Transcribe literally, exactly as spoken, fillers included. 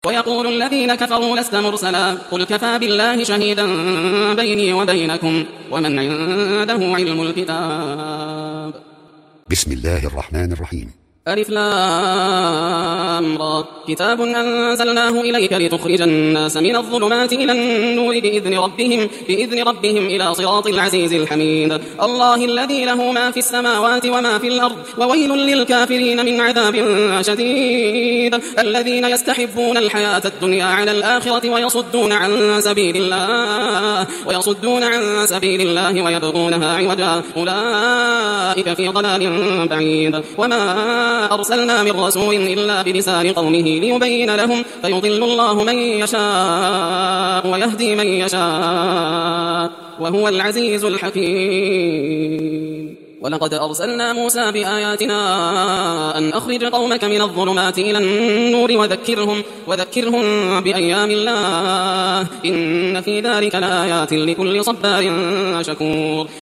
ويقول الذين كفروا لست مرسلا قل كفى بالله شهيدا بيني وبينكم ومن عنده علم الكتاب. بسم الله الرحمن الرحيم. ألف لام را كتاب أنزلناه إليك لتخرج الناس من الظلمات إلى النور بإذن ربهم, بإذن ربهم إلى صراط العزيز الحميد. الله الذي له ما في السماوات وما في الأرض وويل للكافرين من عذاب شديد. الذين يستحبون الحياة الدنيا على الآخرة ويصدون عن سبيل الله ويصدون عن سبيل الله ويبغونها عوجا أولئك في ضلال بعيد. وما أرسلنا من رسول إلا بلسان قومه ليبين لهم فيضل الله من يشاء ويهدي من يشاء وهو العزيز الحكيم. ولقد أرسلنا موسى بآياتنا أن أخرج قومك من الظلمات إلى النور وذكرهم, وذكرهم بأيام الله إن في ذلك لآيات لكل صبار شكور.